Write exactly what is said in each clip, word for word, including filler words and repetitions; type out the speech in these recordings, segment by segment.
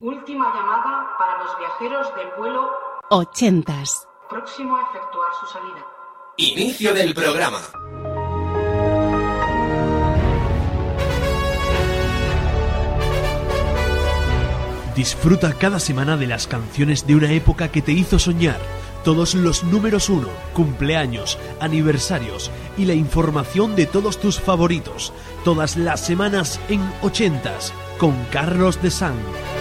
Última llamada para los viajeros del vuelo ochentas. Próximo a efectuar su salida. Inicio del programa. Disfruta cada semana de las canciones de una época que te hizo soñar. Todos los números uno, cumpleaños, aniversarios y la información de todos tus favoritos. Todas las semanas en ochentas con Carlos de San.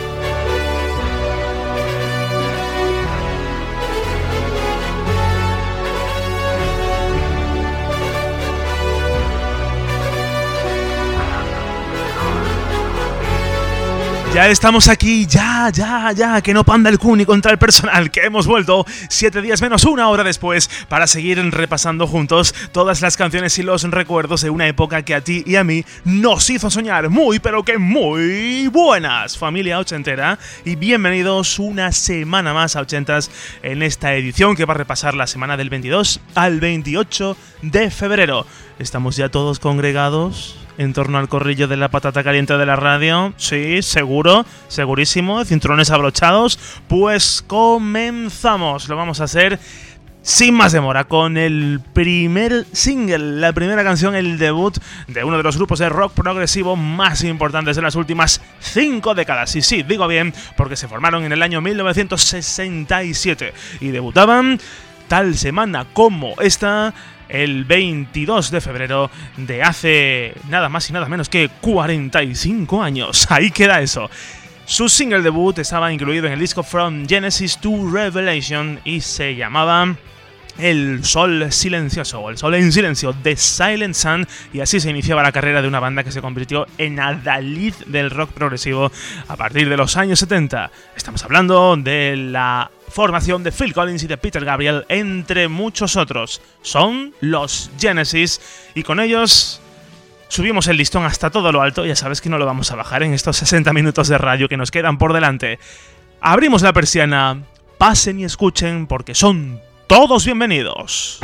Ya estamos aquí, ya, ya, ya, que no panda el cuni contra el personal, que hemos vuelto siete días menos una hora después para seguir repasando juntos todas las canciones y los recuerdos de una época que a ti y a mí nos hizo soñar muy, pero que muy buenas, familia ochentera, y bienvenidos una semana más a ochentas en esta edición que va a repasar la semana del veintidós al veintiocho de febrero. ¿Estamos ya todos congregados en torno al corrillo de la patata caliente de la radio? Sí, seguro, segurísimo, cinturones abrochados. Pues comenzamos, lo vamos a hacer sin más demora con el primer single, la primera canción, el debut de uno de los grupos de rock progresivo más importantes de las últimas cinco décadas. Y sí, digo bien, porque se formaron en el año mil novecientos sesenta y siete y debutaban tal semana como esta, el veintidós de febrero de hace nada más y nada menos que cuarenta y cinco años. Ahí queda eso. Su single debut estaba incluido en el disco From Genesis to Revelation y se llamaba El Sol Silencioso, o El Sol en Silencio, de Silent Sun, y así se iniciaba la carrera de una banda que se convirtió en adalid del rock progresivo a partir de los años setenta. Estamos hablando de la formación de Phil Collins y de Peter Gabriel, entre muchos otros. Son los Genesis, y con ellos subimos el listón hasta todo lo alto. Ya sabes que no lo vamos a bajar en estos sesenta minutos de radio que nos quedan por delante. Abrimos la persiana, pasen y escuchen, porque son todos bienvenidos.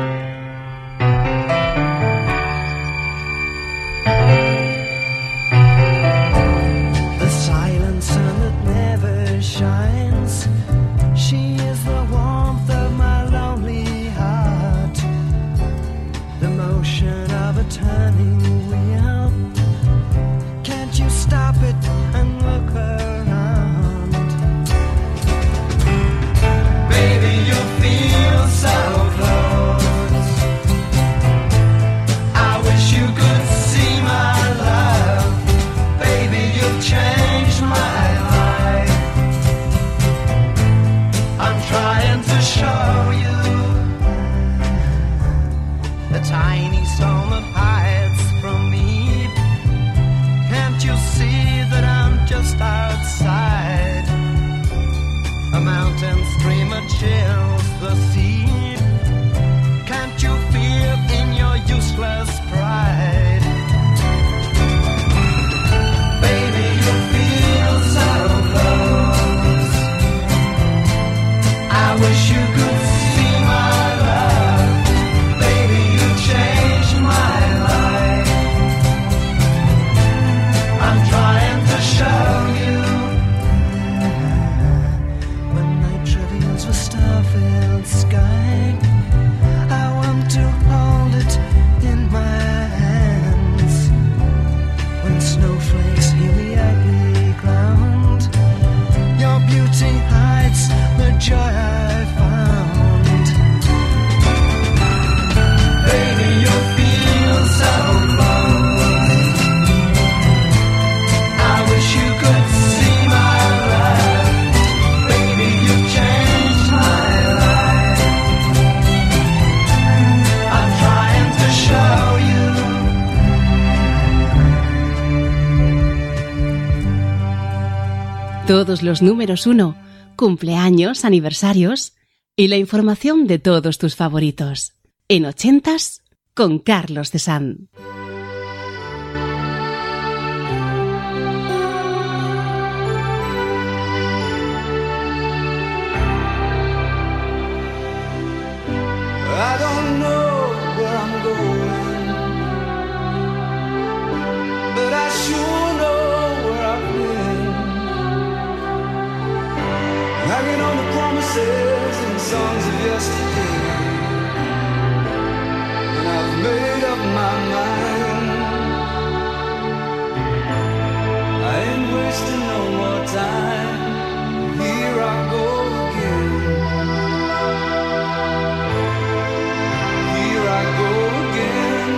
The silent sun that never shines, she is the warmth of my lonely heart, the motion of a turning wheel. Can't you stop it and look around? Baby, you feel so close. I wish you could see my love. Baby, you've changed my life. I'm trying to show you the tiny storm that hides from me. Can't you see that I'm just outside? A mountain streamer chills the sea. Can't you feel in your useless pride? Baby, you feel so close. I wish you could see my love. Baby, you changed my life. I'm trying to show you. When night reveals the star-filled sky, I want to hold it in my hands. When snowflakes heal the ugly ground, your beauty hides the joy I found. Baby, you feel so close. I wish you could see my love. Baby, you changed my life. I'm trying to show you. Todos los números uno, cumpleaños, aniversarios y la información de todos tus favoritos. En ochentas con Carlos de San. I don't know where I'm going, but I sure know where I've been. promises and songs of yesterday, and I've made up my mind. I ain't wasting no more time. Here I go again. Here I go again.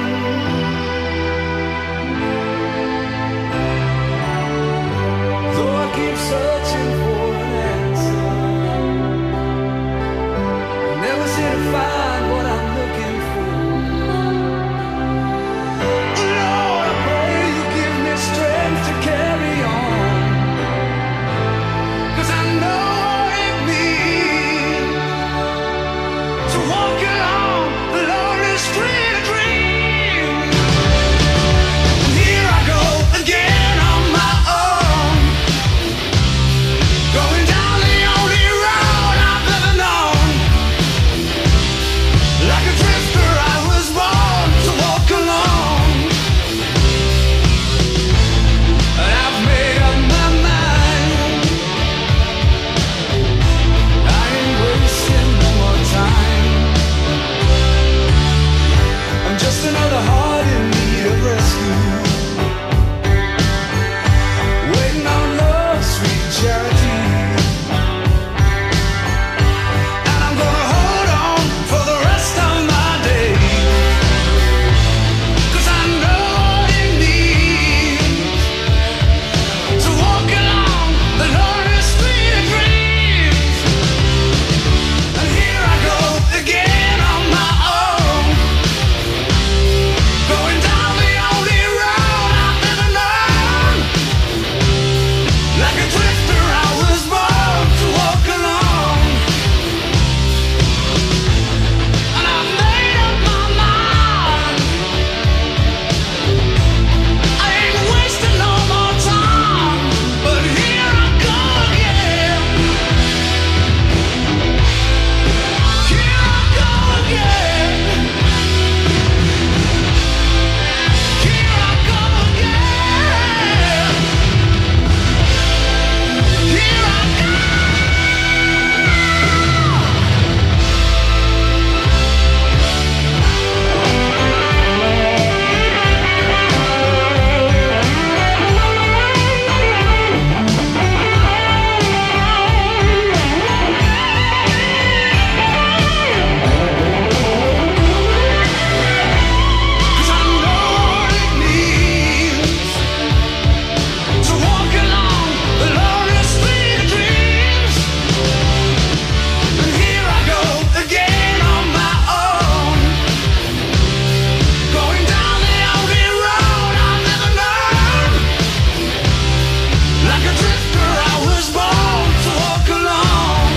Though I keep searching for an answer, I never seem to find what I'm looking for. Lord, I pray you give me strength to carry on, 'cause I know what it means to walk along the lonely street of dreams. Here I go again on my own, going down the only road I've ever known. Like a drifter I was born to walk alone, and I've made up my mind. I ain't wasting no more time. I'm just another heart in need of rescue, waiting on love's sweet charity. And I'm gonna hold on for the rest of my days, 'cause I know what it means to walk along the lonely street of dreams. And here I go again on my own, going down the only road I've ever known. Like a drifter I was born to walk alone, and I've made up my mind. I ain't wasting no more time, but here I go again. Here I go again. Here I go again. Here I go. Cause I know what it means to walk along the lonely street of dreams. And here I go again on my own, going down the only road I've ever known. Like a drifter I was born to walk alone,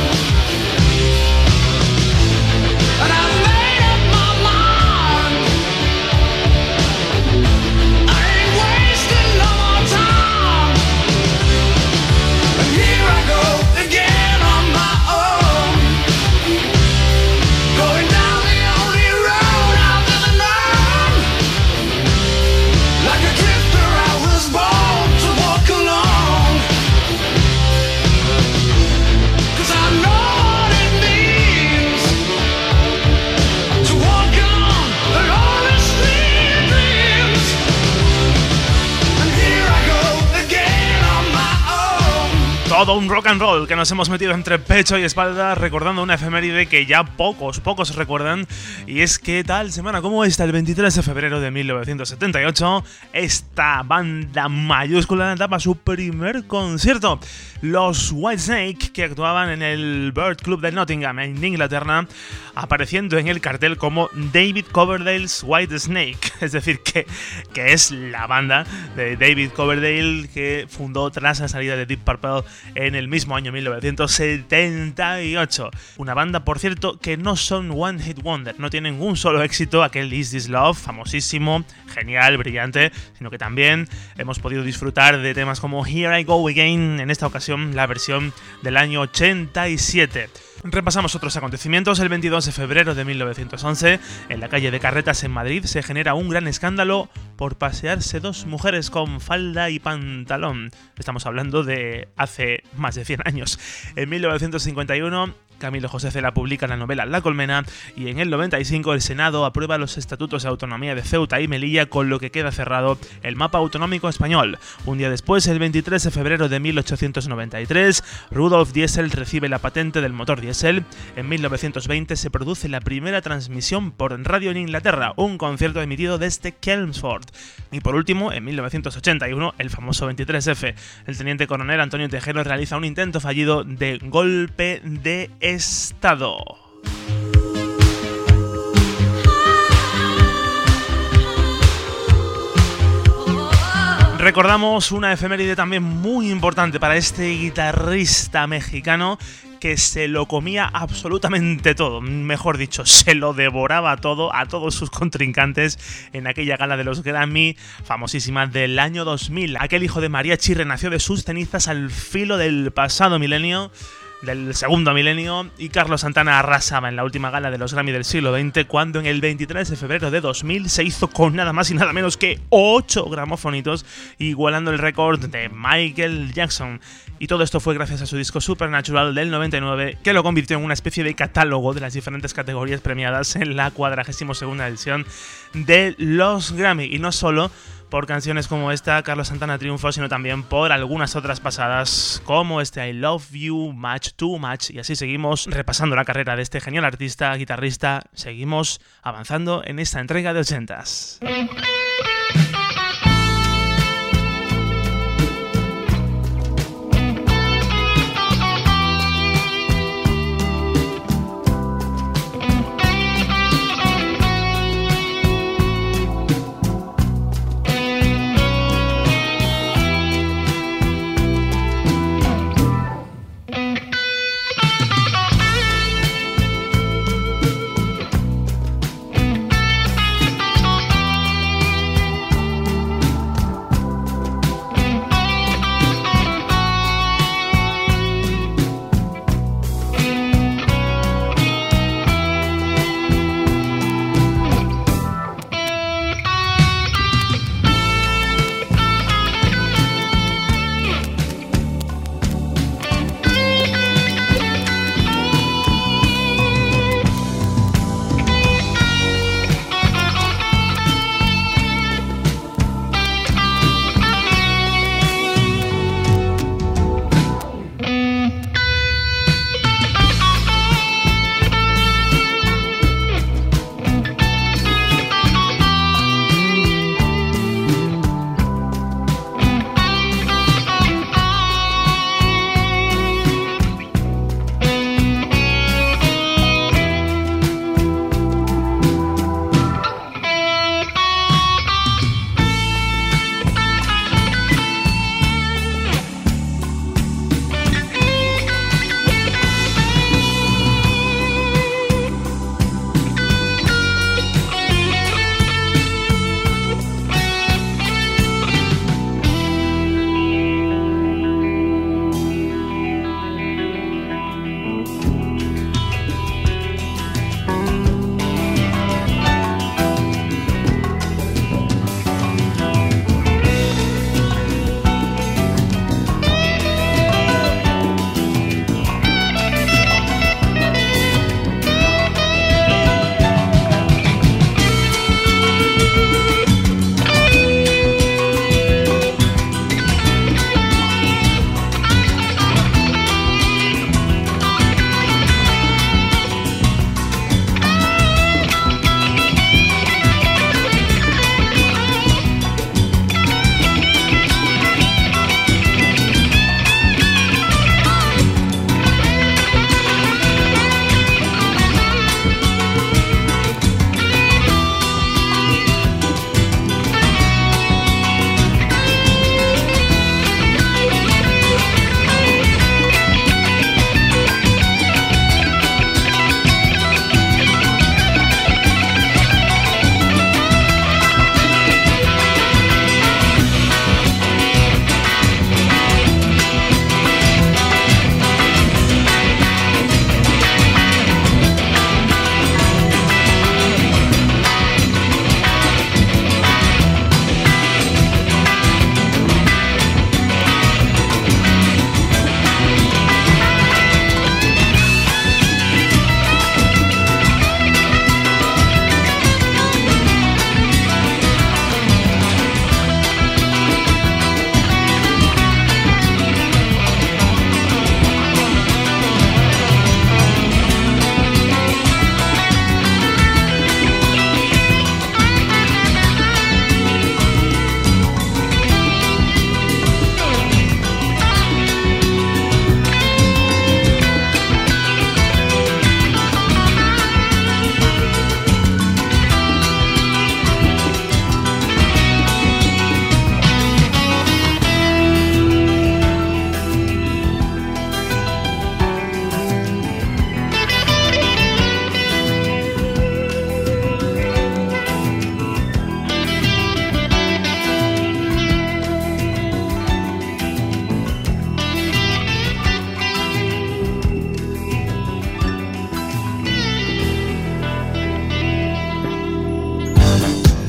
and I've made up my mind. I ain't wasting no more time. And here I go again on my own, going down the only road I've ever known. Like a drifter I was born to walk alone, 'cause I know what it means to walk along the lonely street of dreams. And here I go again on my own. Todo un rock and roll que nos hemos metido entre pecho y espalda, recordando una efeméride que ya pocos, pocos recuerdan. Y es que tal semana como esta, el veintitrés de febrero de mil novecientos setenta y ocho, esta banda mayúscula daba su primer concierto. Los Whitesnake, que actuaban en el Bird Club de Nottingham, en Inglaterra, apareciendo en el cartel como David Coverdale's Whitesnake. Es decir, que, que es la banda de David Coverdale que fundó tras la salida de Deep Purple en el mismo año mil novecientos setenta y ocho. Una banda, por cierto, que no son One Hit Wonder, no tienen un solo éxito, aquel Is This Love, famosísimo, genial, brillante, sino que también hemos podido disfrutar de temas como Here I Go Again, en esta ocasión la versión del año ochenta y siete. Repasamos otros acontecimientos. El veintidós de febrero de mil novecientos once, en la calle de Carretas en Madrid, se genera un gran escándalo por pasearse dos mujeres con falda y pantalón. Estamos hablando de hace más de cien años. En mil novecientos cincuenta y uno, Camilo José Cela publica la novela La Colmena y en el noventa y cinco el Senado aprueba los estatutos de autonomía de Ceuta y Melilla, con lo que queda cerrado el mapa autonómico español. Un día después, el veintitrés de febrero de mil ochocientos noventa y tres, Rudolf Diesel recibe la patente del motor diésel. En mil novecientos veinte se produce la primera transmisión por radio en Inglaterra, un concierto emitido desde Chelmsford. Y por último, en mil novecientos ochenta y uno, el famoso veintitrés efe, el teniente coronel Antonio Tejero realiza un intento fallido de golpe de Estado. Recordamos una efeméride también muy importante para este guitarrista mexicano que se lo comía absolutamente todo, mejor dicho, se lo devoraba todo a todos sus contrincantes en aquella gala de los Grammy famosísima del año dos mil. Aquel hijo de mariachi renació de sus cenizas al filo del pasado milenio, del segundo milenio, y Carlos Santana arrasaba en la última gala de los Grammy del siglo veinte cuando en el veintitrés de febrero de dos mil se hizo con nada más y nada menos que ocho gramofonitos, igualando el récord de Michael Jackson. Y todo esto fue gracias a su disco Supernatural del noventa y nueve, que lo convirtió en una especie de catálogo de las diferentes categorías premiadas en la cuadragésima segunda edición de los Grammy. Y no solo por canciones como esta, Carlos Santana triunfó, sino también por algunas otras pasadas, como este I Love You Much Too Much. Y así seguimos repasando la carrera de este genial artista, guitarrista. Seguimos avanzando en esta entrega de ochentas.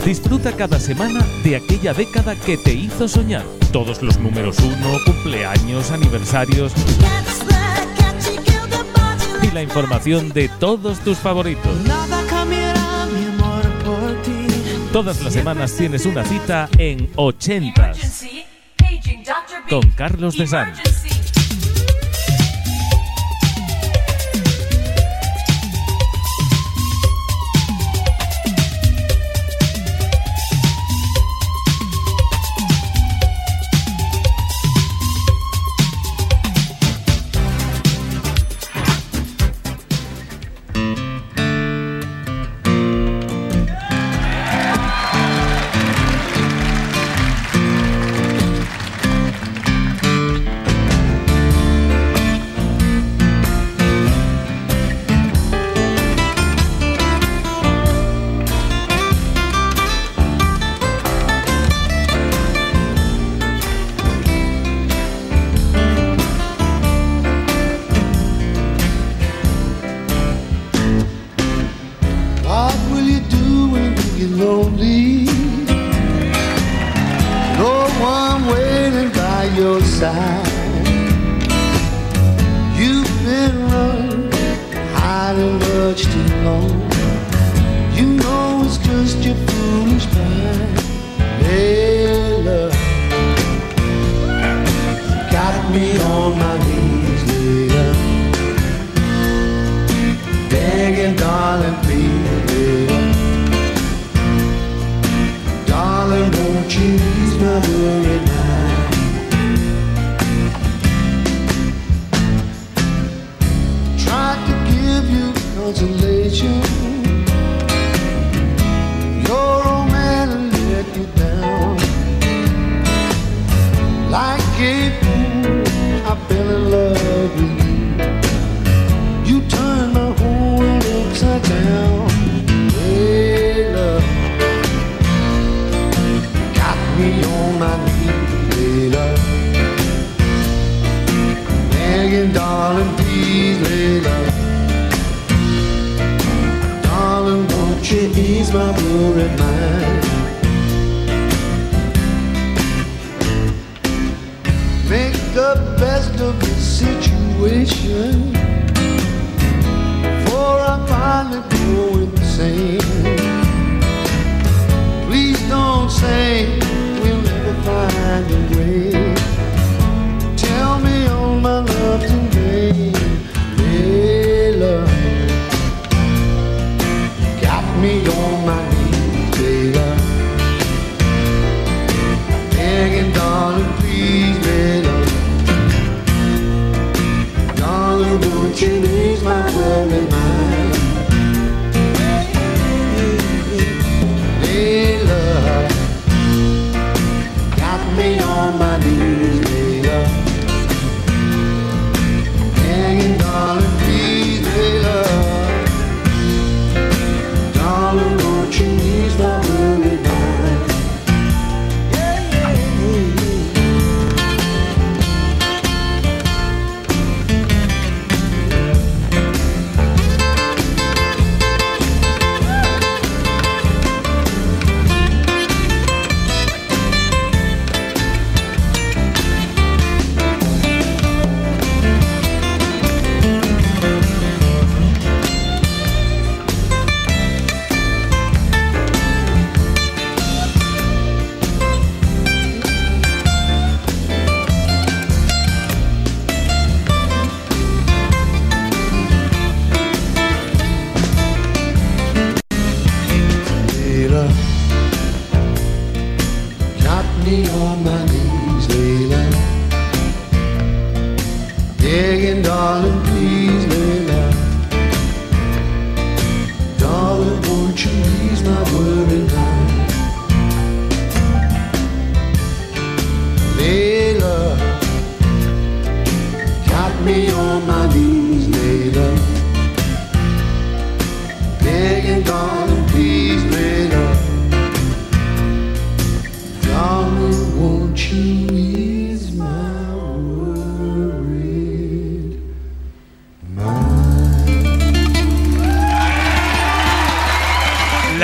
Disfruta cada semana de aquella década que te hizo soñar. Todos los números uno, cumpleaños, aniversarios y la información de todos tus favoritos. Todas las semanas tienes una cita en ochentas con Carlos de Sanz.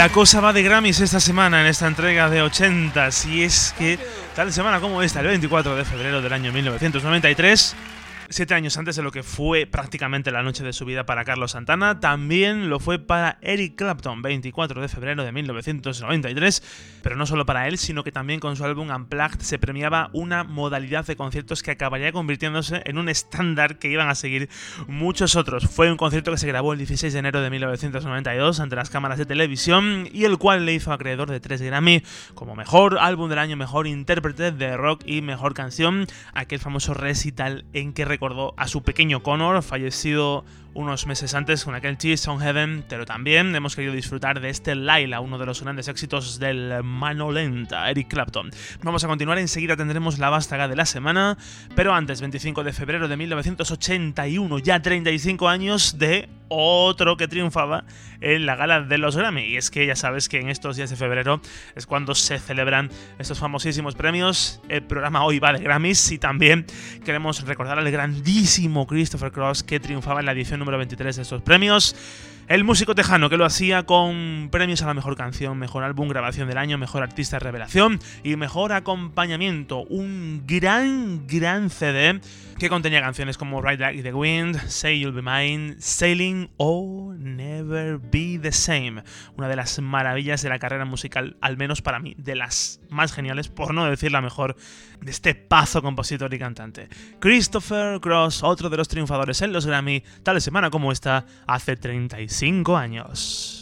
La cosa va de Grammys esta semana en esta entrega de ochentas, y es que tal semana como esta, el veinticuatro de febrero del año mil novecientos noventa y tres, siete años antes de lo que fue prácticamente la noche de su vida para Carlos Santana, también lo fue para Eric Clapton, veinticuatro de febrero de mil novecientos noventa y tres, pero no solo para él, sino que también con su álbum Unplugged se premiaba una modalidad de conciertos que acabaría convirtiéndose en un estándar que iban a seguir muchos otros. Fue un concierto que se grabó el dieciséis de enero de mil novecientos noventa y dos ante las cámaras de televisión y el cual le hizo acreedor de tres Grammy como Mejor Álbum del Año, Mejor Intérprete de Rock y Mejor Canción, aquel famoso recital en que recordó a su pequeño Connor, fallecido unos meses antes con aquel Tears on Heaven, pero también hemos querido disfrutar de este Laila, uno de los grandes éxitos del mano lenta, Eric Clapton. Vamos a continuar, enseguida tendremos la vástaga de la semana, pero antes, veinticinco de febrero de mil novecientos ochenta y uno, ya treinta y cinco años de otro que triunfaba en la gala de los Grammy, y es que ya sabes que en estos días de febrero es cuando se celebran estos famosísimos premios. El programa hoy va de Grammys y también queremos recordar al grandísimo Christopher Cross, que triunfaba en la edición número veintitrés de estos premios. El músico tejano que lo hacía con premios a la mejor canción, mejor álbum, grabación del año, mejor artista de revelación y mejor acompañamiento. Un gran, gran C D que contenía canciones como Ride Like the Wind, Say You'll Be Mine, Sailing o Never Be the Same. Una de las maravillas de la carrera musical, al menos para mí, de las más geniales, por no decir la mejor, de este pazo compositor y cantante. Christopher Cross, otro de los triunfadores en los Grammy, tal semana como esta, hace treinta y cinco años.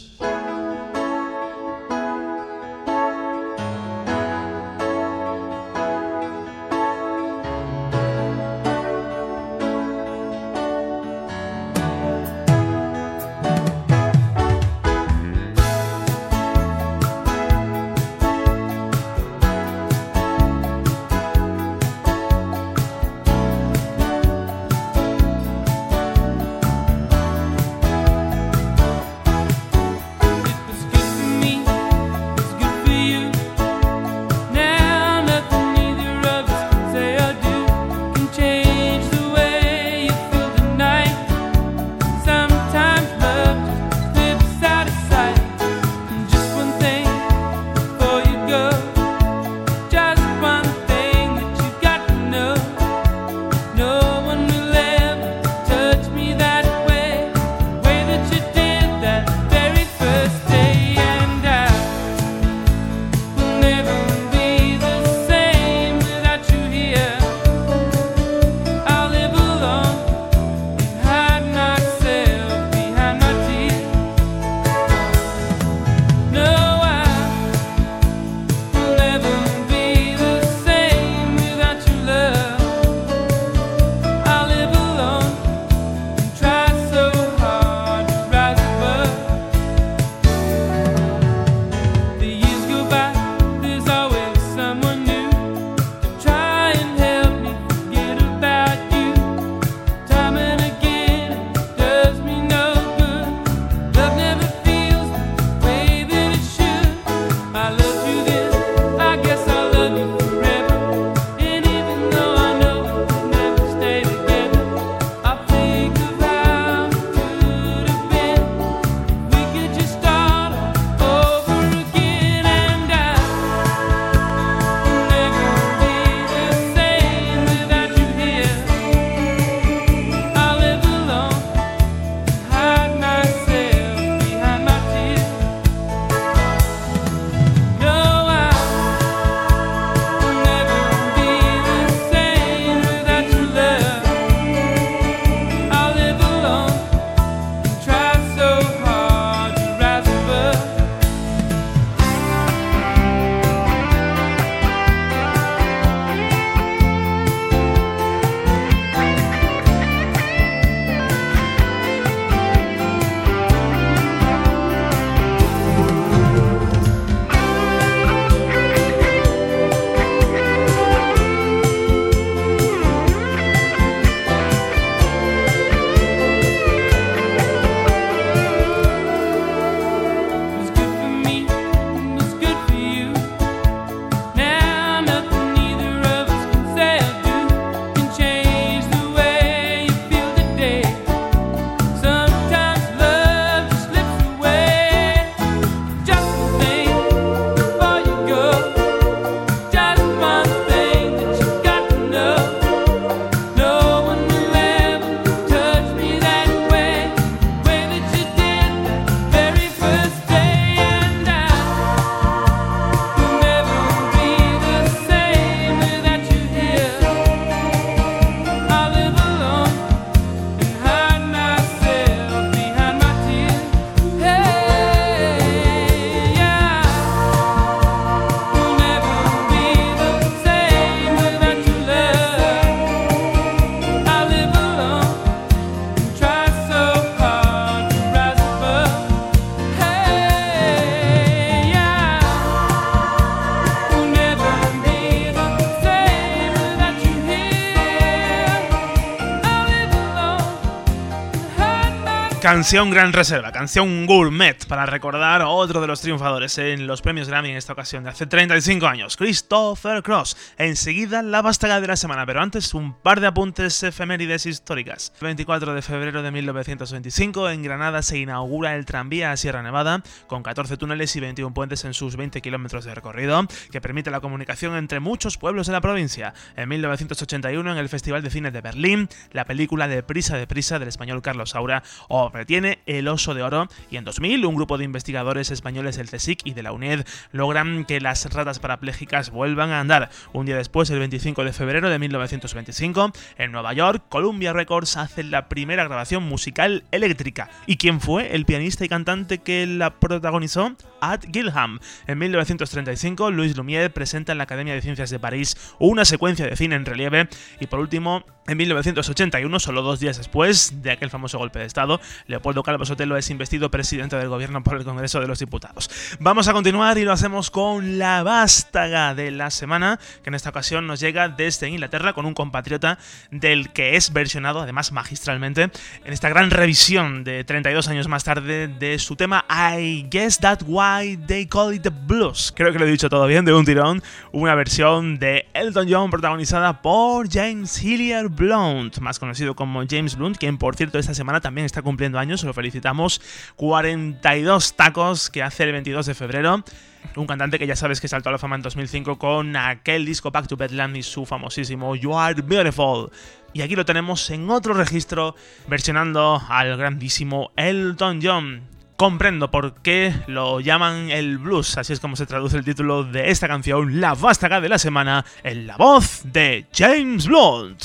Canción Gran Reserva, canción gourmet para recordar a otro de los triunfadores en los premios Grammy en esta ocasión de hace treinta y cinco años, Christopher Cross. Enseguida la vástaga de la semana, pero antes un par de apuntes efemérides históricas. El veinticuatro de febrero de mil novecientos veinticinco en Granada se inaugura el tranvía a Sierra Nevada con catorce túneles y veintiún puentes en sus veinte kilómetros de recorrido que permite la comunicación entre muchos pueblos de la provincia. En mil novecientos ochenta y uno en el Festival de Cine de Berlín la película Deprisa, deprisa del español Carlos Saura retiene el Oso de Oro y en dos mil un grupo de investigadores españoles del CSIC y de la UNED logran que las ratas parapléjicas vuelvan a andar. Un día después, el veinticinco de febrero de mil novecientos veinticinco, en Nueva York, Columbia Records hace la primera grabación musical eléctrica. ¿Y quién fue el pianista y cantante que la protagonizó? Art Gilham. En mil novecientos treinta y cinco, Louis Lumière presenta en la Academia de Ciencias de París una secuencia de cine en relieve y por último, en mil novecientos ochenta y uno, solo dos días después de aquel famoso golpe de Estado, Leopoldo Calvo Sotelo es investido presidente del gobierno por el Congreso de los Diputados. Vamos a continuar y lo hacemos con la vástaga de la semana, que en esta ocasión nos llega desde Inglaterra con un compatriota del que es versionado, además magistralmente, en esta gran revisión de treinta y dos años más tarde de su tema I Guess That's Why They Call It The Blues. Creo que lo he dicho todo bien, de un tirón, una versión de Elton John protagonizada por James Hillier Blount, más conocido como James Blunt, quien por cierto esta semana también está cumpliendo años, lo felicitamos, cuarenta y dos tacos que hace el veintidós de febrero, un cantante que ya sabes que saltó a la fama en dos mil cinco con aquel disco Back to Bedlam y su famosísimo You Are Beautiful. Y aquí lo tenemos en otro registro, versionando al grandísimo Elton John. Comprendo por qué lo llaman el blues, así es como se traduce el título de esta canción, la vástaga de la semana, en la voz de James Blunt.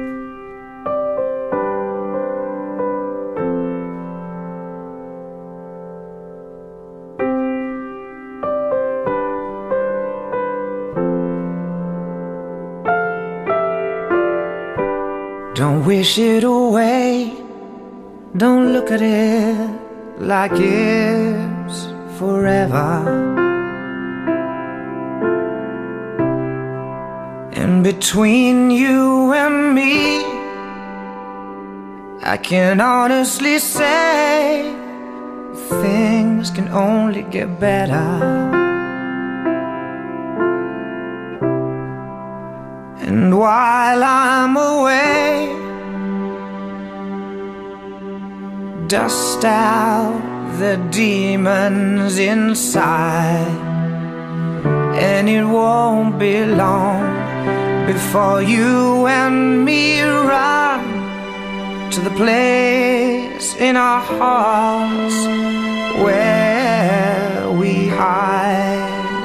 Don't wish it away, don't look at it like it's forever. And between you and me, I can honestly say things can only get better. And while I'm away, dust out the demons inside, and it won't be long before you and me run to the place in our hearts where we hide.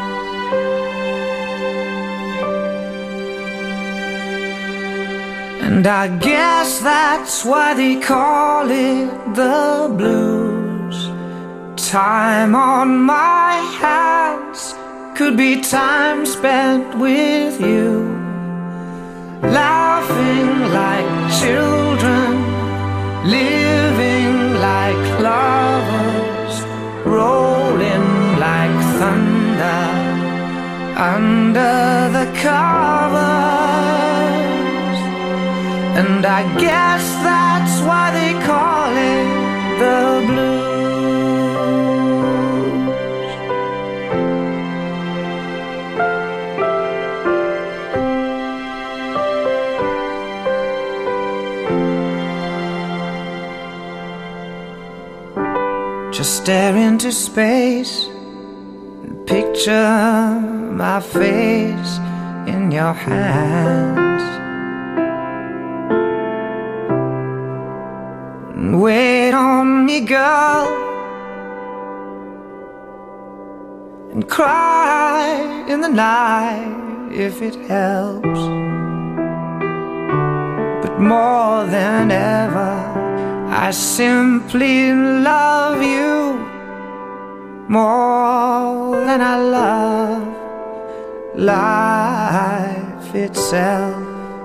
And I guess that's why they call it the blues. Time on my hands could be time spent with you, laughing like children, living like lovers, rolling like thunder under the covers. And I guess that's why they call it the blues. Just stare into space and picture my face in your hands. Wait on me, girl, and cry in the night if it helps. But more than ever, I simply love you more than I love life itself.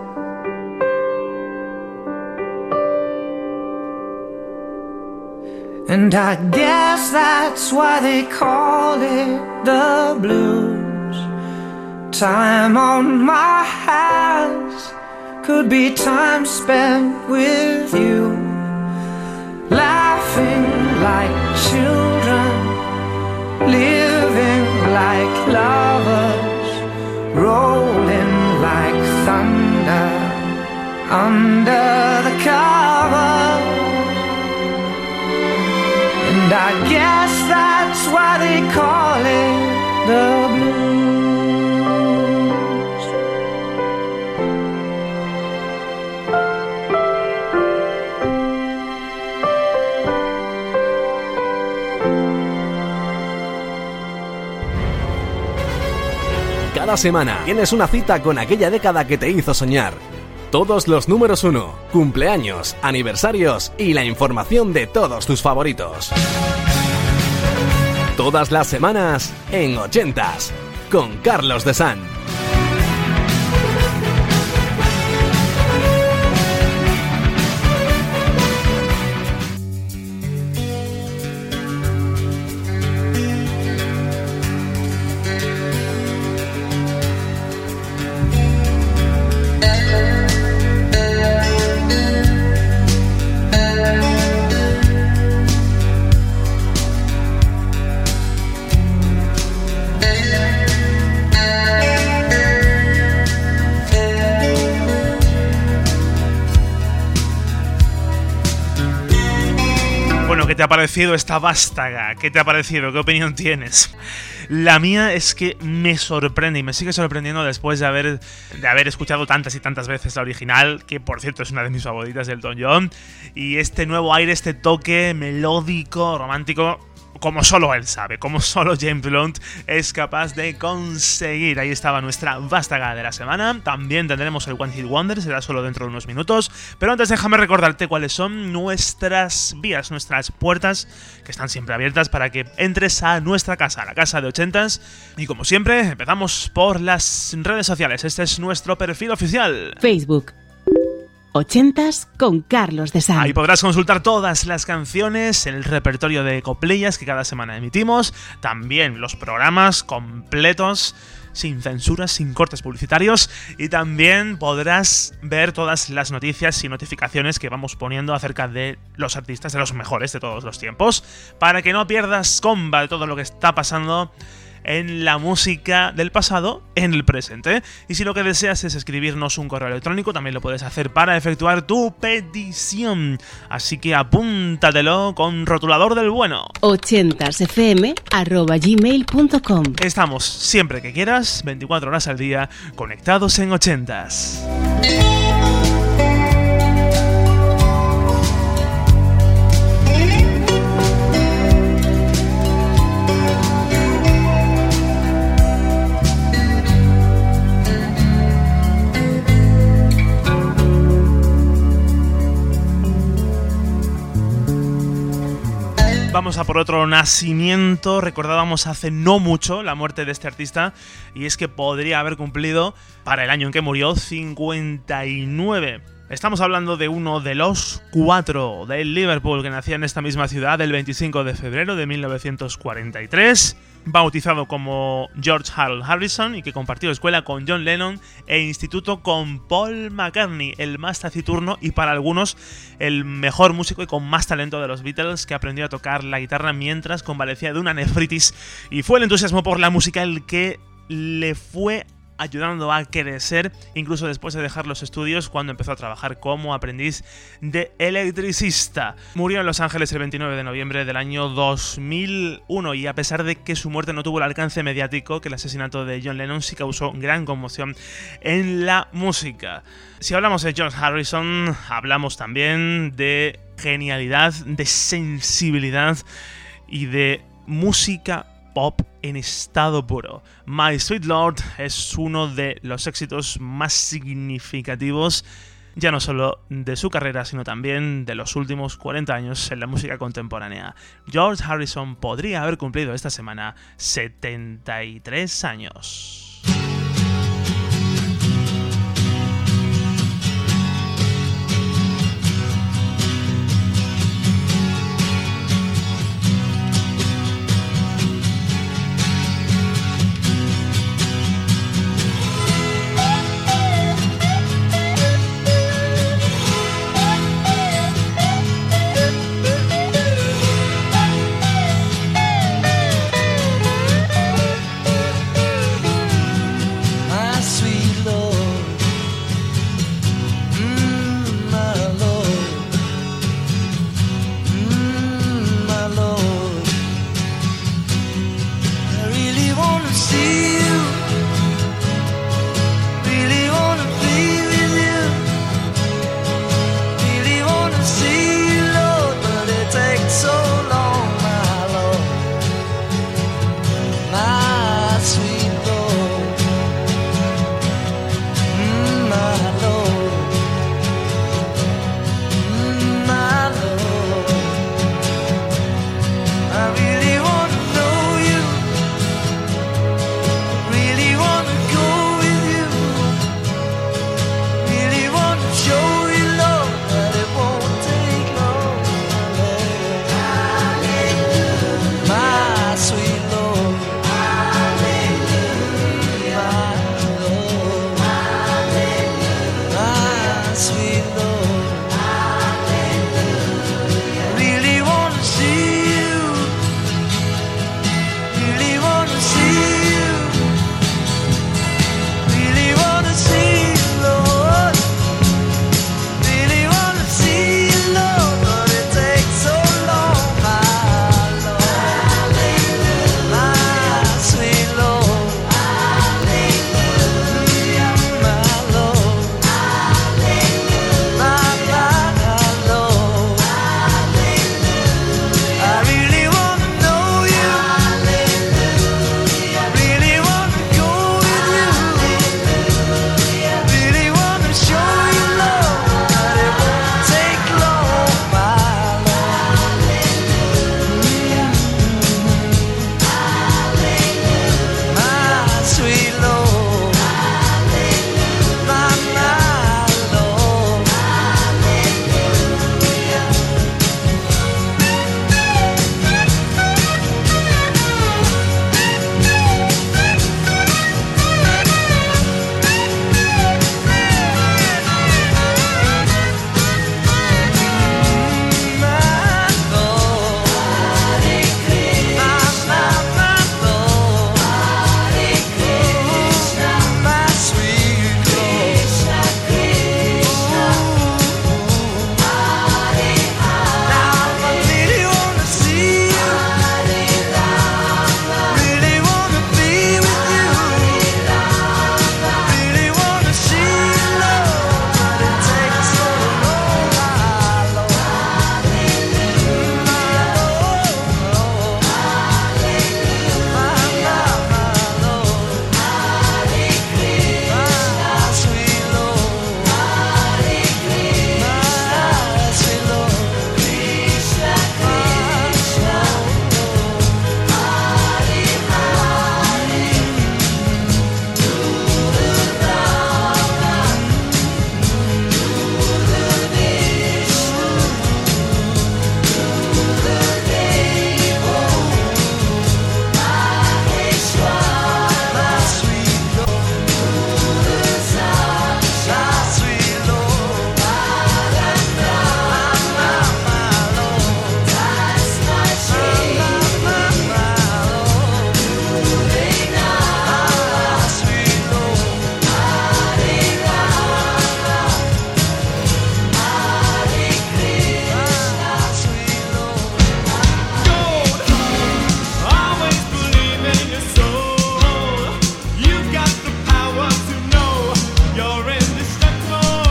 And I guess that's why they call it the blues. Time on my hands could be time spent with you, laughing under the covers, and I guess that's why they call it the blues. Cada semana tienes una cita con aquella década que te hizo soñar. Todos los números uno, cumpleaños, aniversarios y la información de todos tus favoritos. Todas las semanas en ochentas, con Carlos de San. ¿Qué te ha parecido esta vástaga? ¿Qué te ha parecido? ¿Qué opinión tienes? La mía es que me sorprende y me sigue sorprendiendo después de haber, de haber escuchado tantas y tantas veces la original, que por cierto es una de mis favoritas de Elton John, y este nuevo aire, este toque melódico, romántico, como solo él sabe, como solo James Blunt es capaz de conseguir. Ahí estaba nuestra vástaga de la semana. También tendremos el One Hit Wonder, será solo dentro de unos minutos. Pero antes déjame recordarte cuáles son nuestras vías, nuestras puertas, que están siempre abiertas para que entres a nuestra casa, a la casa de ochentas. Y como siempre, empezamos por las redes sociales. Este es nuestro perfil oficial. Facebook. ochentas con Carlos de San. Ahí podrás consultar todas las canciones, el repertorio de coplayas que cada semana emitimos, también los programas completos, sin censuras, sin cortes publicitarios, y también podrás ver todas las noticias y notificaciones que vamos poniendo acerca de los artistas, de los mejores de todos los tiempos, para que no pierdas comba de todo lo que está pasando en la música del pasado, en el presente. Y si lo que deseas es escribirnos un correo electrónico, también lo puedes hacer para efectuar tu petición. Así que apúntatelo con rotulador del bueno. ochentas f m arroba gmail punto com. Estamos siempre que quieras, veinticuatro horas al día, conectados en ochentas. Vamos a por otro nacimiento. Recordábamos hace no mucho la muerte de este artista, y es que podría haber cumplido, para el año en que murió, cincuenta y nueve. Estamos hablando de uno de los cuatro del Liverpool que nacía en esta misma ciudad el veinticinco de febrero de mil novecientos cuarenta y tres, bautizado como George Harold Harrison y que compartió escuela con John Lennon e instituto con Paul McCartney, el más taciturno y para algunos el mejor músico y con más talento de los Beatles, que aprendió a tocar la guitarra mientras convalecía de una nefritis, y fue el entusiasmo por la música el que le fue ayudando a crecer, incluso después de dejar los estudios, cuando empezó a trabajar como aprendiz de electricista. Murió en Los Ángeles el veintinueve de noviembre del año dos mil uno, y a pesar de que su muerte no tuvo el alcance mediático que el asesinato de John Lennon, sí causó gran conmoción en la música. Si hablamos de George Harrison, hablamos también de genialidad, de sensibilidad y de música pop en estado puro. My Sweet Lord es uno de los éxitos más significativos, ya no solo de su carrera, sino también de los últimos cuarenta años en la música contemporánea. George Harrison podría haber cumplido esta semana setenta y tres años.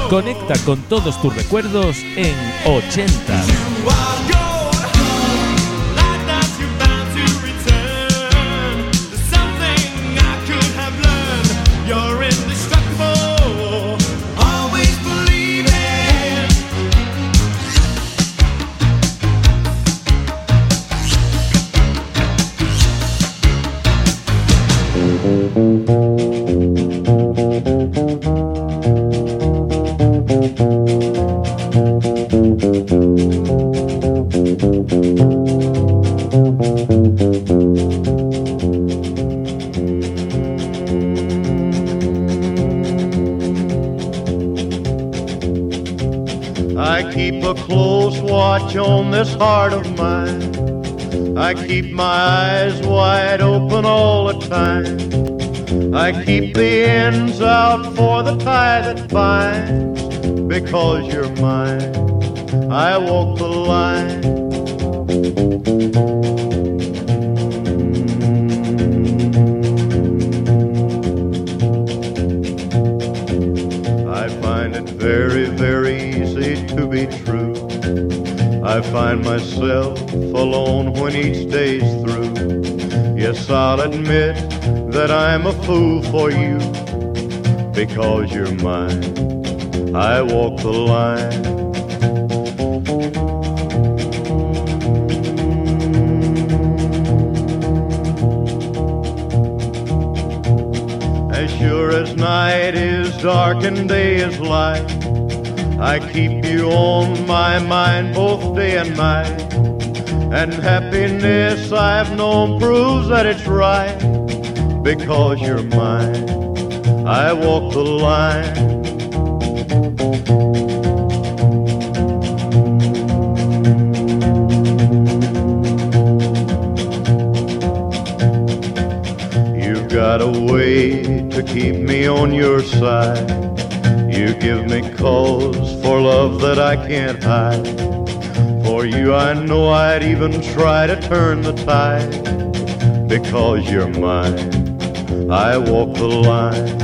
Conecta con todos tus recuerdos en ochenta. I keep a close watch on this heart of mine. I keep my eyes wide open all the time. I keep the ends out for the tie that binds. Because you're mine, I walk the line. I find it very, very easy to be true. I find myself alone when each day's through. Yes, I'll admit that I'm a fool for you. Because you're mine, I walk the line. As sure as night is dark and day is light, I keep you on my mind both day and night. And happiness I've known proves that it's right. Because you're mine, I walk the line. You've got a way to keep me on your side. You give me cause for love that I can't hide. For you I know I'd even try to turn the tide. Because you're mine, I walk the line.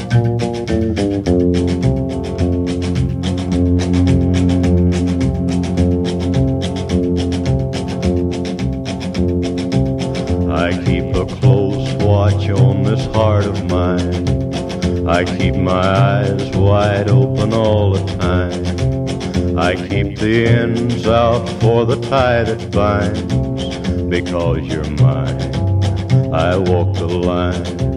I keep a close watch on this heart of mine. I keep my eyes wide open all the time. I keep the ends out for the tie that binds. Because you're mine, I walk the line.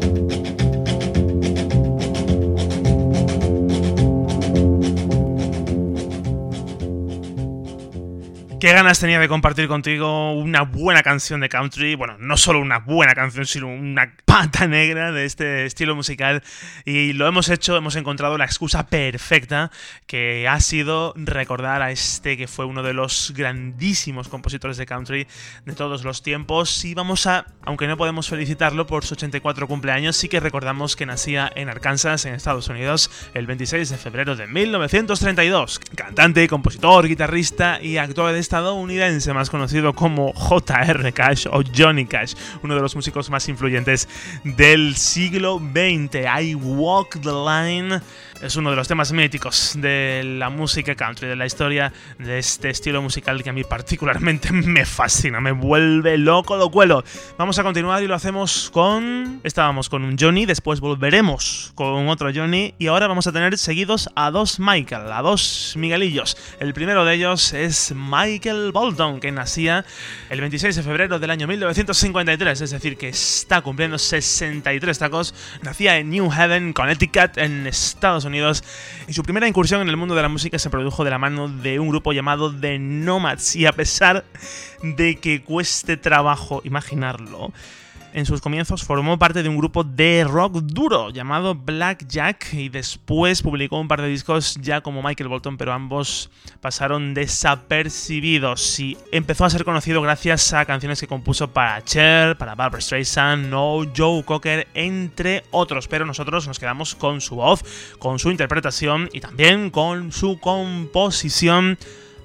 Qué ganas tenía de compartir contigo una buena canción de country. Bueno, no solo una buena canción, sino una pata negra de este estilo musical. Y lo hemos hecho, hemos encontrado la excusa perfecta, que ha sido recordar a este que fue uno de los grandísimos compositores de country de todos los tiempos. Y vamos a, aunque no podemos felicitarlo por su ochenta y cuatro cumpleaños, sí que recordamos que nacía en Arkansas, en Estados Unidos, el veintiséis de febrero de mil novecientos treinta y dos. Cantante, compositor, guitarrista y actor de estadounidense, más conocido como J R Cash o Johnny Cash, uno de los músicos más influyentes del siglo veinte. I Walk the Line es uno de los temas míticos de la música country, de la historia de este estilo musical que a mí particularmente me fascina, me vuelve loco lo cuelo. Vamos a continuar y lo hacemos con... Estábamos con un Johnny, después volveremos con otro Johnny y ahora vamos a tener seguidos a dos Michael, a dos Miguelillos. El primero de ellos es Michael Bolton, que nacía el veintiséis de febrero del año mil novecientos cincuenta y tres, es decir, que está cumpliendo sesenta y tres tacos. Nacía en New Haven, Connecticut, en Estados Unidos, y su primera incursión en el mundo de la música se produjo de la mano de un grupo llamado The Nomads, y a pesar de que cueste trabajo imaginarlo, en sus comienzos formó parte de un grupo de rock duro llamado Black Jack y después publicó un par de discos ya como Michael Bolton, pero ambos pasaron desapercibidos y empezó a ser conocido gracias a canciones que compuso para Cher, para Barbra Streisand o Joe Cocker, entre otros, pero nosotros nos quedamos con su voz, con su interpretación y también con su composición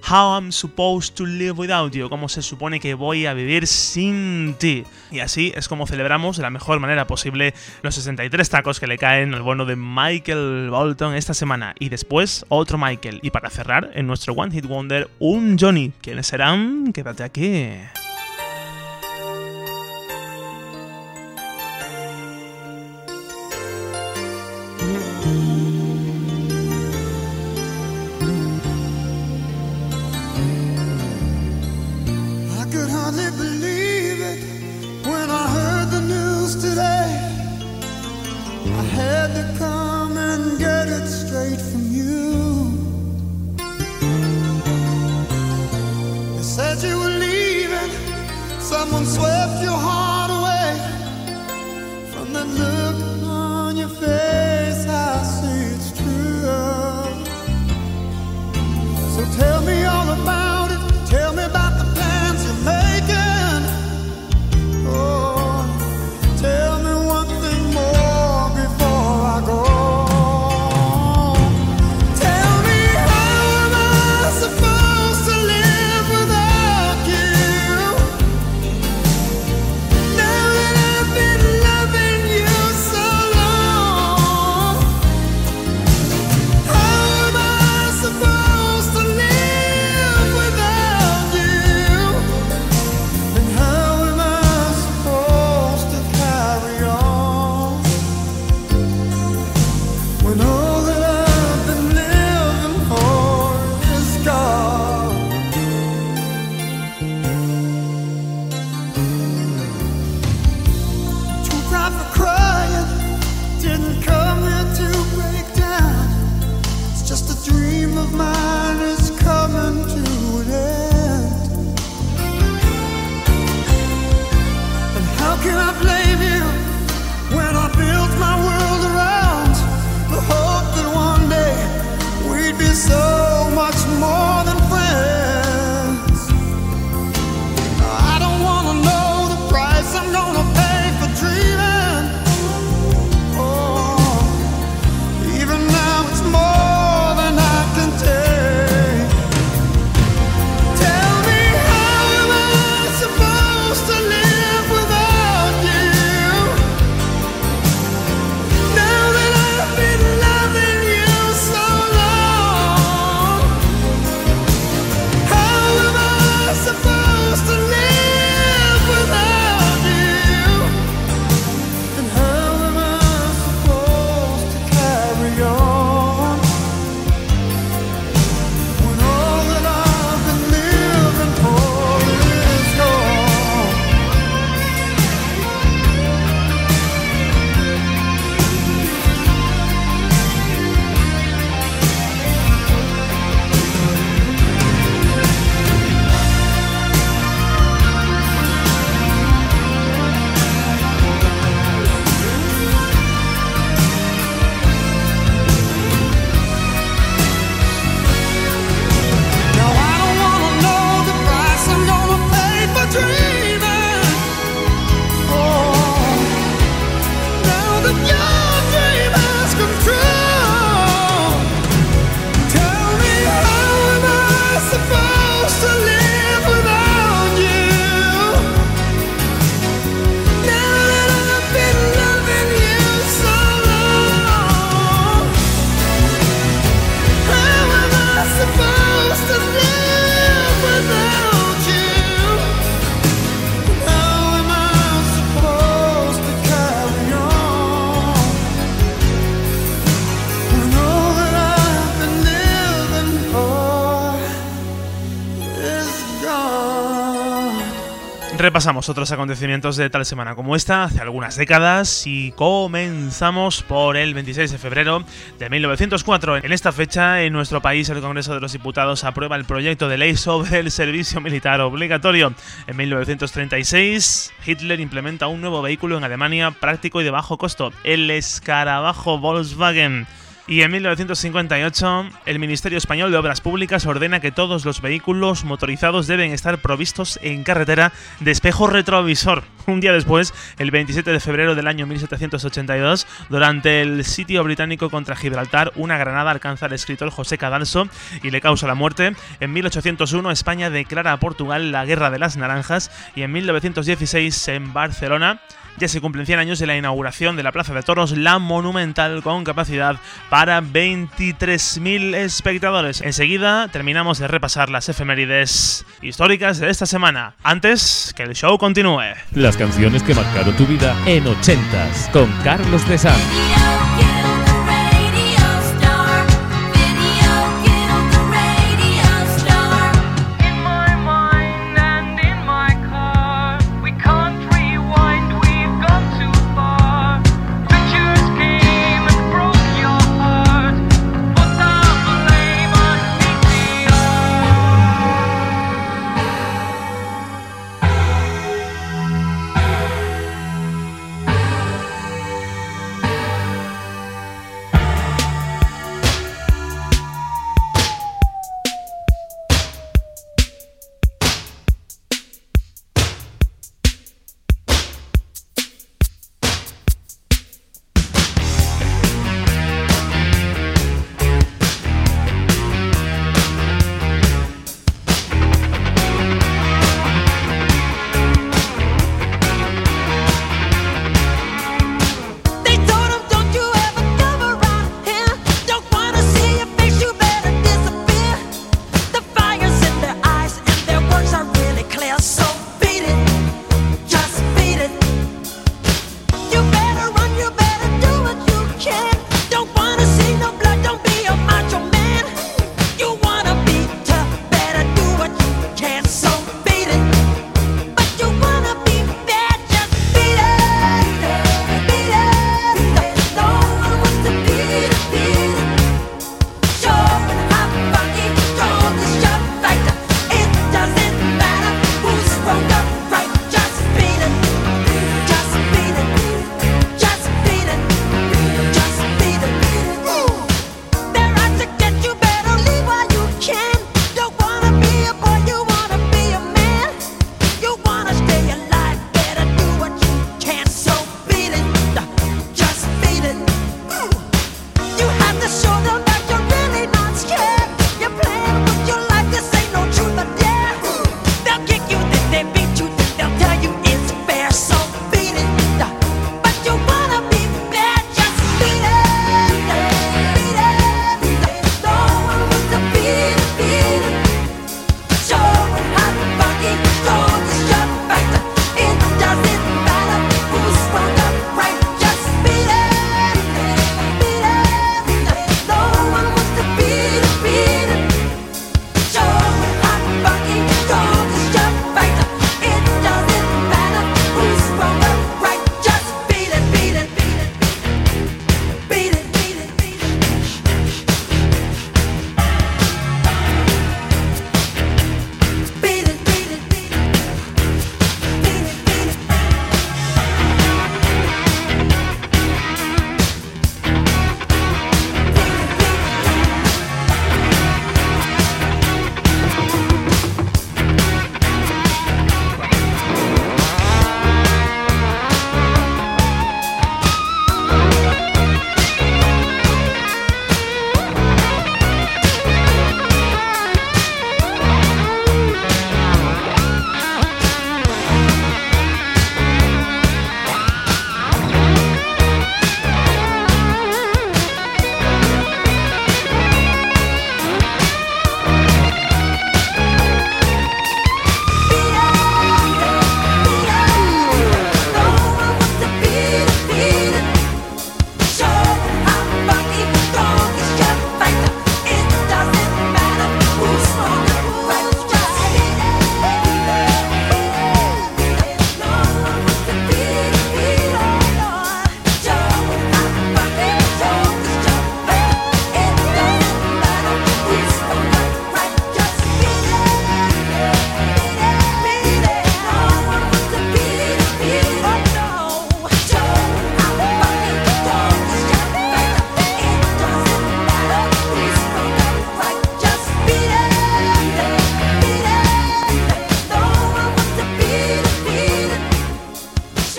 How I'm Supposed to Live Without You, cómo se supone que voy a vivir sin ti. Y así es como celebramos de la mejor manera posible los sesenta y tres tacos que le caen al bono de Michael Bolton esta semana. Y después otro Michael. Y para cerrar, en nuestro One Hit Wonder, un Johnny. ¿Quiénes serán? Quédate aquí. Someone swept your heart away. From that look on your face, I see it's true. So tell me all about it. Tell me about the plans you're making. Oh, tell me one thing more before I go. Tell me, how am I supposed to live without you? Now that I've been loving you so long, how am I supposed to live without you? And how am I supposed to carry on when all that I've been living for is gone? Too proud for crying, didn't come here to break down. It's just a dream of mine is coming to an end. And how can I blame you when I built my world around the hope that one day we'd be so much more than friends? I don't wanna know the price I'm gonna pay for dreaming. Oh, even now it's more than I can take. Tell me, how am I supposed to live without you? Now that I've been loving you so long, how am I supposed to live without you? And how am I supposed to carry on when all that I've been living for is gone? Now I don't wanna know the price I'm gonna pay for dreaming. Oh, now that your dream has come true, tell me, how am I supposed to live without you? Now that I've been loving you so long, how am I supposed to live without you? How am I supposed to carry on when all that I've been living for is gone? Repasamos otros acontecimientos de tal semana como esta, hace algunas décadas, y comenzamos por el veintiséis de febrero de mil novecientos cuatro. En esta fecha, en nuestro país, el Congreso de los Diputados aprueba el proyecto de ley sobre el servicio militar obligatorio. En mil novecientos treinta y seis, Hitler implementa un nuevo vehículo en Alemania práctico y de bajo costo, el escarabajo Volkswagen. Y en mil novecientos cincuenta y ocho, el Ministerio Español de Obras Públicas ordena que todos los vehículos motorizados deben estar provistos en carretera de espejo retrovisor. Un día después, el veintisiete de febrero del año mil setecientos ochenta y dos, durante el sitio británico contra Gibraltar, una granada alcanza al escritor José Cadalso y le causa la muerte. En mil ochocientos uno, España declara a Portugal la Guerra de las Naranjas y en mil novecientos dieciséis, en Barcelona, ya se cumplen cien años de la inauguración de la Plaza de Toros, la Monumental, con capacidad para veintitrés mil espectadores. Enseguida terminamos de repasar las efemérides históricas de esta semana, antes que el show continúe. Las canciones que marcaron tu vida en ochentas, con Carlos de San.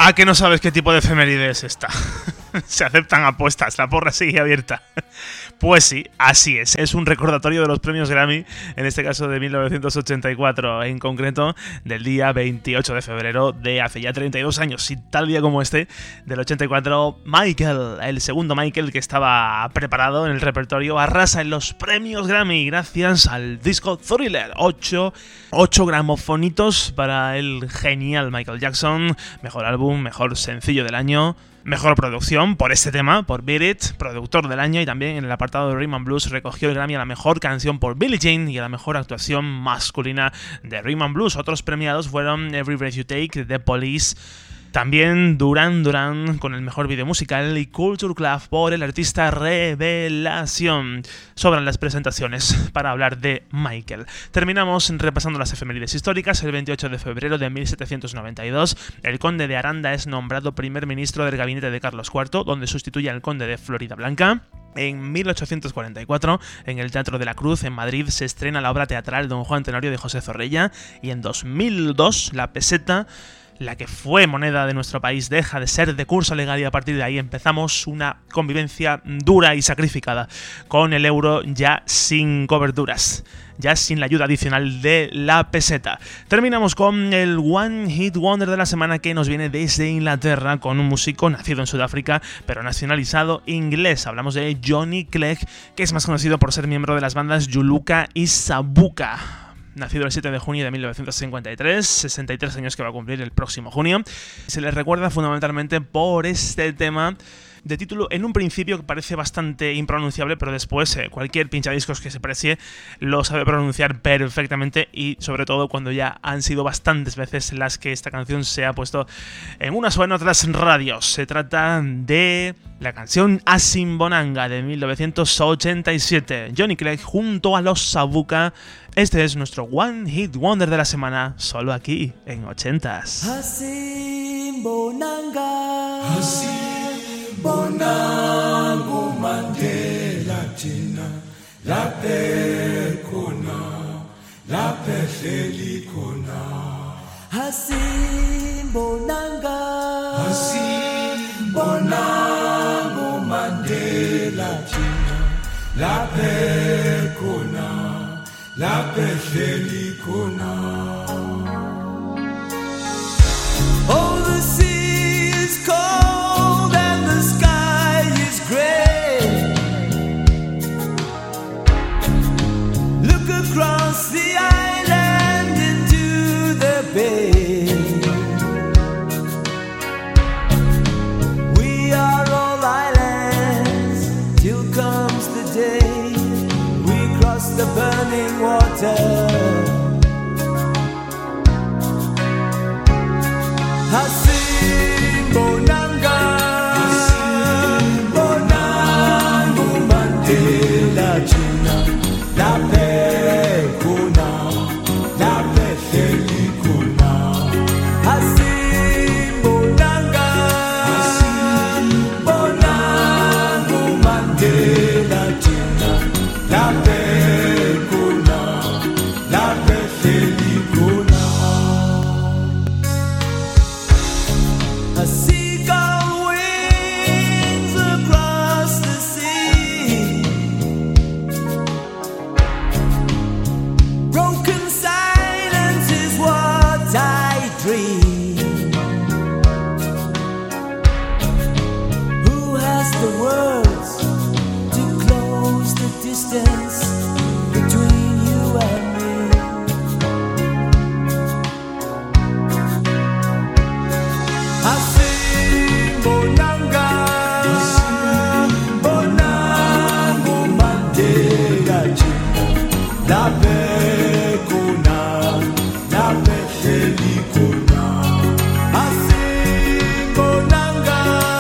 ¿A que no sabes qué tipo de efeméride es esta? Se aceptan apuestas, la porra sigue abierta. Pues sí, así es. Es un recordatorio de los premios Grammy, en este caso de mil novecientos ochenta y cuatro, en concreto del día veintiocho de febrero de hace ya treinta y dos años. Y tal día como este, del ochenta y cuatro, Michael, el segundo Michael que estaba preparado en el repertorio, arrasa en los premios Grammy gracias al disco Thriller. Ocho, ocho gramofonitos para el genial Michael Jackson. Mejor álbum, mejor sencillo del año. Mejor producción por este tema, por Beat It, productor del año, y también en el apartado de Rhythm and Blues recogió el Grammy a la mejor canción por Billie Jean y a la mejor actuación masculina de Rhythm and Blues. Otros premiados fueron Every Breath You Take, The Police, también Duran Duran con el mejor video musical y Culture Club por el artista Revelación. Sobran las presentaciones para hablar de Michael. Terminamos repasando las efemérides históricas. El veintiocho de febrero de mil setecientos noventa y dos, el conde de Aranda es nombrado primer ministro del gabinete de Carlos cuarto, donde sustituye al conde de Floridablanca. En mil ochocientos cuarenta y cuatro, en el Teatro de la Cruz, en Madrid, se estrena la obra teatral Don Juan Tenorio de José Zorrilla. Y en dos mil dos, la peseta, la que fue moneda de nuestro país, deja de ser de curso legal y a partir de ahí empezamos una convivencia dura y sacrificada con el euro ya sin coberturas, ya sin la ayuda adicional de la peseta. Terminamos con el One Hit Wonder de la semana, que nos viene desde Inglaterra con un músico nacido en Sudáfrica pero nacionalizado inglés. Hablamos de Johnny Clegg, que es más conocido por ser miembro de las bandas Juluka y Sabuka. Nacido el siete de junio de mil novecientos cincuenta y tres, sesenta y tres años que va a cumplir el próximo junio. Se le recuerda fundamentalmente por este tema de título en un principio que parece bastante impronunciable, pero después eh, cualquier pinchadiscos que se precie lo sabe pronunciar perfectamente, y sobre todo cuando ya han sido bastantes veces las que esta canción se ha puesto en unas o en otras radios. Se trata de la canción Asimbonanga de mil novecientos ochenta y siete. Johnny Clegg junto a los Sabuka. Este es nuestro One Hit Wonder de la semana, solo aquí en ochentas. Asimbonanga, Asimbonanga, Mandela Tina, la pekona, la pefelikona. Asimbonanga, Asimbonanga, Mandela Tina, la pekona, la pefelikona. Oh, the sea is cold and the sky is gray. Look across the island into the bay. We are all islands till comes the day we cross the burning water. Asimbonanga, Asimbonanga, Mandela Tina, la pekona, la pefelikona. Asimbonanga, Asimbonanga, Mandela Tina, la pekona, la pefelikona. A seagull wings across the sea. Broken silence is what I dream. Who has the words to close the distance between you and me? Asimbonanga, Asimbonanga, Mandela Tina, la pekona, la pefelikona. Asimbonanga,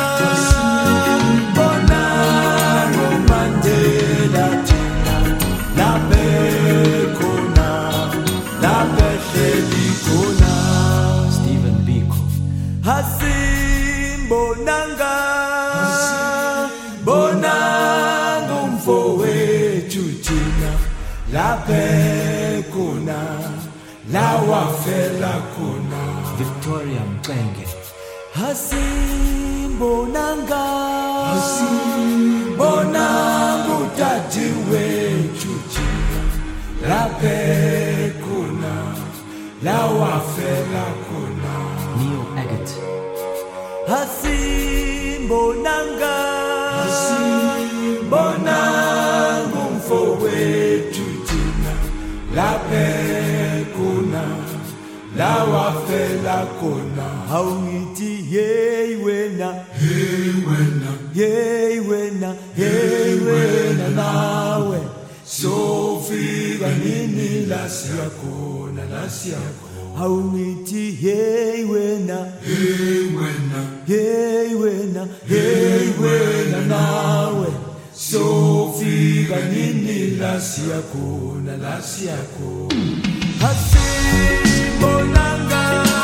Asimbonanga, Mandela Tina, la pekona, la pefelikona. Stephen Biko. Asimbonanga, Bonanga, umfowethu thina, la pekona, la wafela khona. Victoria Mxenge. Hasimbonanga Hasimbonanga utati wethu laphe khona la wafela khona Neil Agate Hasimbonanga Hasimbonanga umfowethu thina laphe khona la wafela khona awungithi hey wena hey wena hey wena hey wena nawe sofika nini la siyakhona la siyakhona awungithi hey wena hey wena hey wena hey wena nawe sofika nini la siyakhona la siyakhona Hasimbonanga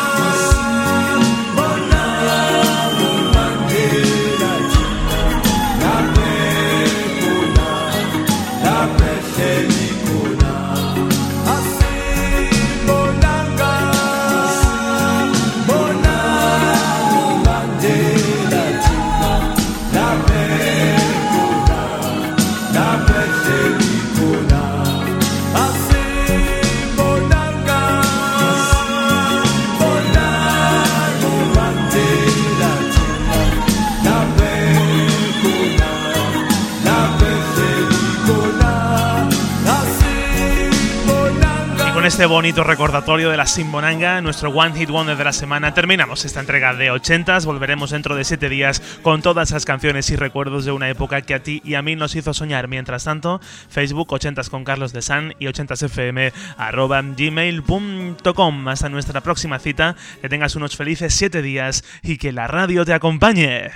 este bonito recordatorio de la Simbonanga, nuestro One Hit Wonder de la semana, terminamos esta entrega de ochentas. Volveremos dentro de siete días con todas las canciones y recuerdos de una época que a ti y a mí nos hizo soñar. Mientras tanto, Facebook ochentas con Carlos de San y ochentas f m arroba gmail punto com. Hasta nuestra próxima cita, que tengas unos felices siete días y que la radio te acompañe.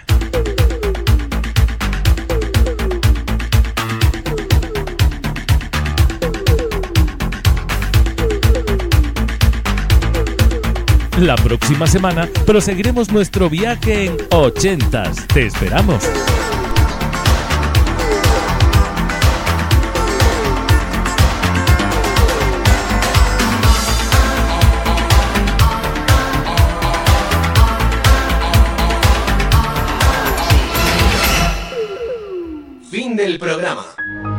La próxima semana proseguiremos nuestro viaje en ochentas. ¡Te esperamos! Fin del programa.